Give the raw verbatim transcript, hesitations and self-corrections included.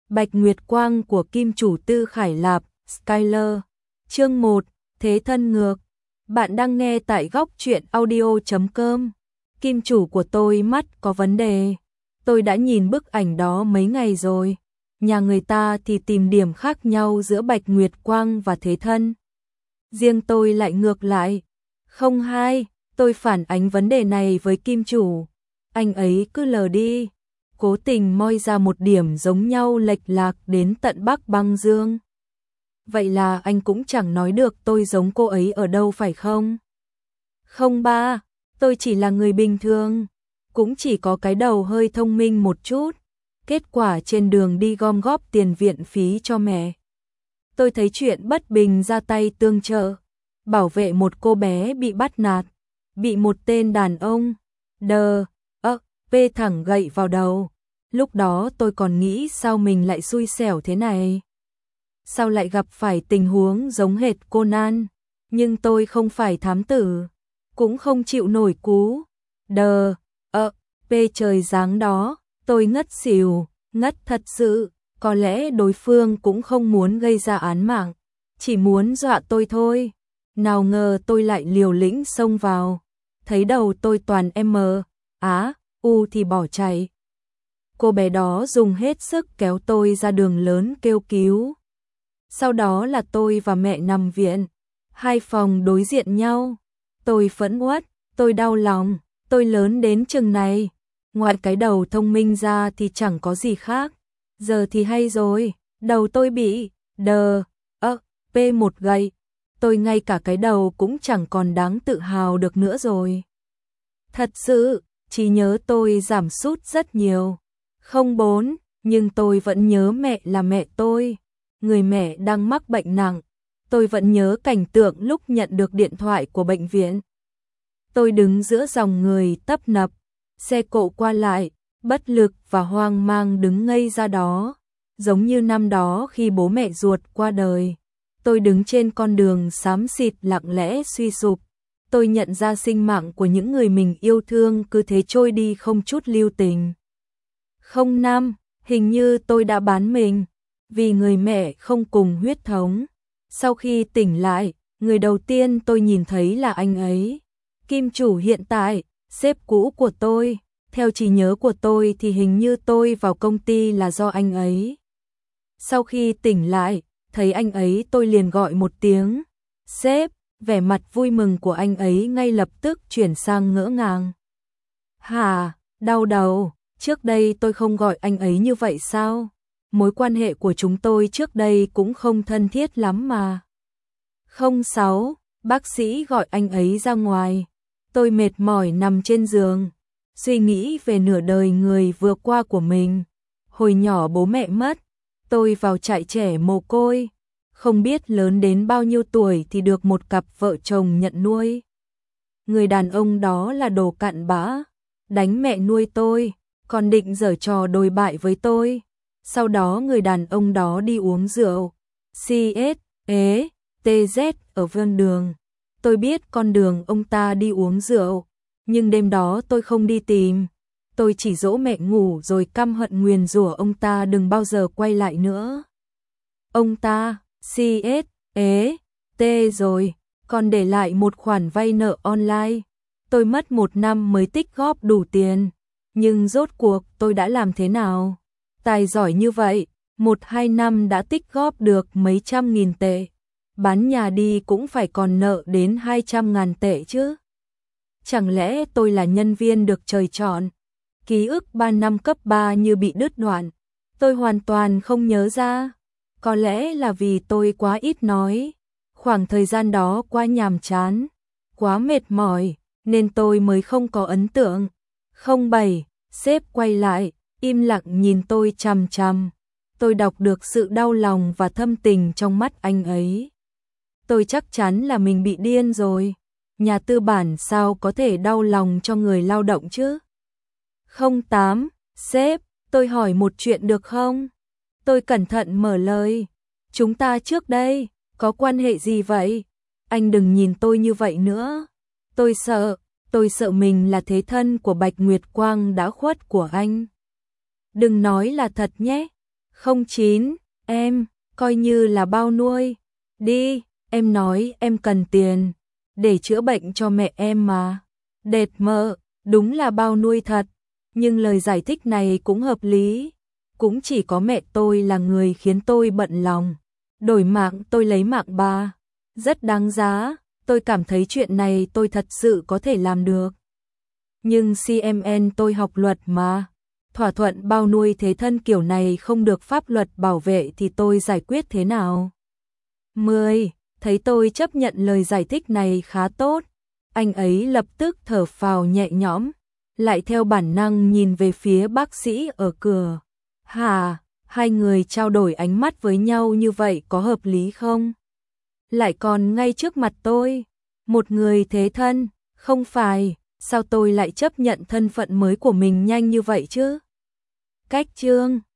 Bạch Nguyệt Quang của Kim chủ Tư Khải Lạp, Skyler. Chương một, Thế thân ngược. Bạn đang nghe tại góc truyện audio chấm com. Kim chủ của tôi mắt có vấn đề. Tôi đã nhìn bức ảnh đó mấy ngày rồi. Nhà người ta thì tìm điểm khác nhau giữa Bạch Nguyệt Quang và thế thân. Riêng tôi lại ngược lại. Không hay, tôi phản ánh vấn đề này với Kim chủ. Anh ấy cứ lờ đi. Cố tình moi ra một điểm giống nhau lệch lạc đến tận Bắc Băng Dương. Vậy là anh cũng chẳng nói được tôi giống cô ấy ở đâu phải không? Không ba, tôi chỉ là người bình thường, cũng chỉ có cái đầu hơi thông minh một chút. Kết quả trên đường đi gom góp tiền viện phí cho mẹ. Tôi thấy chuyện bất bình ra tay tương trợ, bảo vệ một cô bé bị bắt nạt, bị một tên đàn ông, đờ, ơ, vê thẳng gậy vào đầu. Lúc đó tôi còn nghĩ sao mình lại xui xẻo thế này. Sao lại gặp phải tình huống giống hệt Conan, nhưng tôi không phải thám tử, cũng không chịu nổi cú, đờ, ơ, vê trời giáng đó, tôi ngất xỉu, ngất thật sự, có lẽ đối phương cũng không muốn gây ra án mạng, chỉ muốn dọa tôi thôi. Nào ngờ tôi lại liều lĩnh xông vào, thấy đầu tôi toàn M, Á, U thì bỏ chạy. Cô bé đó dùng hết sức kéo tôi ra đường lớn kêu cứu. Sau đó là tôi và mẹ nằm viện, hai phòng đối diện nhau. Tôi phẫn uất, tôi đau lòng, tôi lớn đến chừng này, ngoài cái đầu thông minh ra thì chẳng có gì khác. Giờ thì hay rồi, đầu tôi bị đờ, ơ, pê một gậy. Tôi ngay cả cái đầu cũng chẳng còn đáng tự hào được nữa rồi. Thật sự, trí nhớ tôi giảm sút rất nhiều. Không bốn, nhưng tôi vẫn nhớ mẹ là mẹ tôi. Người mẹ đang mắc bệnh nặng. Tôi vẫn nhớ cảnh tượng lúc nhận được điện thoại của bệnh viện. Tôi đứng giữa dòng người tấp nập, xe cộ qua lại, bất lực và hoang mang đứng ngây ra đó. Giống như năm đó khi bố mẹ ruột qua đời. Tôi đứng trên con đường xám xịt lặng lẽ suy sụp. Tôi nhận ra sinh mạng của những người mình yêu thương cứ thế trôi đi không chút lưu tình. Không năm, hình như tôi đã bán mình, vì người mẹ không cùng huyết thống. Sau khi tỉnh lại, người đầu tiên tôi nhìn thấy là anh ấy. Kim chủ hiện tại, sếp cũ của tôi. Theo trí nhớ của tôi thì hình như tôi vào công ty là do anh ấy. Sau khi tỉnh lại, thấy anh ấy tôi liền gọi một tiếng sếp, vẻ mặt vui mừng của anh ấy ngay lập tức chuyển sang ngỡ ngàng. Hả, đau đầu, trước đây tôi không gọi anh ấy như vậy sao? Mối quan hệ của chúng tôi trước đây cũng không thân thiết lắm mà. Không sáu, bác sĩ gọi anh ấy ra ngoài. Tôi mệt mỏi nằm trên giường, suy nghĩ về nửa đời người vừa qua của mình. Hồi nhỏ bố mẹ mất, tôi vào trại trẻ mồ côi, không biết lớn đến bao nhiêu tuổi thì được một cặp vợ chồng nhận nuôi. Người đàn ông đó là đồ cặn bã, đánh mẹ nuôi tôi, còn định giở trò đồi bại với tôi. Sau đó người đàn ông đó đi uống rượu, xê ét, ế, tê dét ở ven đường. Tôi biết con đường ông ta đi uống rượu, nhưng đêm đó tôi không đi tìm. Tôi chỉ dỗ mẹ ngủ rồi căm hận nguyền rủa ông ta đừng bao giờ quay lại nữa. Ông ta, xê ét, ế, tê rồi, còn để lại một khoản vay nợ online. Tôi mất một năm mới tích góp đủ tiền, nhưng rốt cuộc tôi đã làm thế nào? Tài giỏi như vậy, một hai năm đã tích góp được mấy trăm nghìn tệ. Bán nhà đi cũng phải còn nợ đến hai trăm ngàn tệ chứ. Chẳng lẽ tôi là nhân viên được trời chọn? Ký ức ba năm cấp ba như bị đứt đoạn. Tôi hoàn toàn không nhớ ra. Có lẽ là vì tôi quá ít nói. Khoảng thời gian đó quá nhàm chán, quá mệt mỏi, nên tôi mới không có ấn tượng. Không bảy, sếp quay lại, im lặng nhìn tôi chằm chằm. Tôi đọc được sự đau lòng và thâm tình trong mắt anh ấy. Tôi chắc chắn là mình bị điên rồi. Nhà tư bản sao có thể đau lòng cho người lao động chứ? Không tám, sếp, tôi hỏi một chuyện được không? Tôi cẩn thận mở lời. Chúng ta trước đây, có quan hệ gì vậy? Anh đừng nhìn tôi như vậy nữa. Tôi sợ, tôi sợ mình là thế thân của Bạch Nguyệt Quang đã khuất của anh. Đừng nói là thật nhé. không chín, em, coi như là bao nuôi. Đi, em nói em cần tiền để chữa bệnh cho mẹ em mà. Đệt mơ, đúng là bao nuôi thật. Nhưng lời giải thích này cũng hợp lý. Cũng chỉ có mẹ tôi là người khiến tôi bận lòng. Đổi mạng tôi lấy mạng bà. Rất đáng giá, tôi cảm thấy chuyện này tôi thật sự có thể làm được. Nhưng xê em en tôi học luật mà. Thỏa thuận bao nuôi thế thân kiểu này không được pháp luật bảo vệ thì tôi giải quyết thế nào? mười. Thấy tôi chấp nhận lời giải thích này khá tốt. Anh ấy lập tức thở phào nhẹ nhõm, lại theo bản năng nhìn về phía bác sĩ ở cửa. Hà, hai người trao đổi ánh mắt với nhau như vậy có hợp lý không? Lại còn ngay trước mặt tôi, một người thế thân, không phải, sao tôi lại chấp nhận thân phận mới của mình nhanh như vậy chứ? Cách chương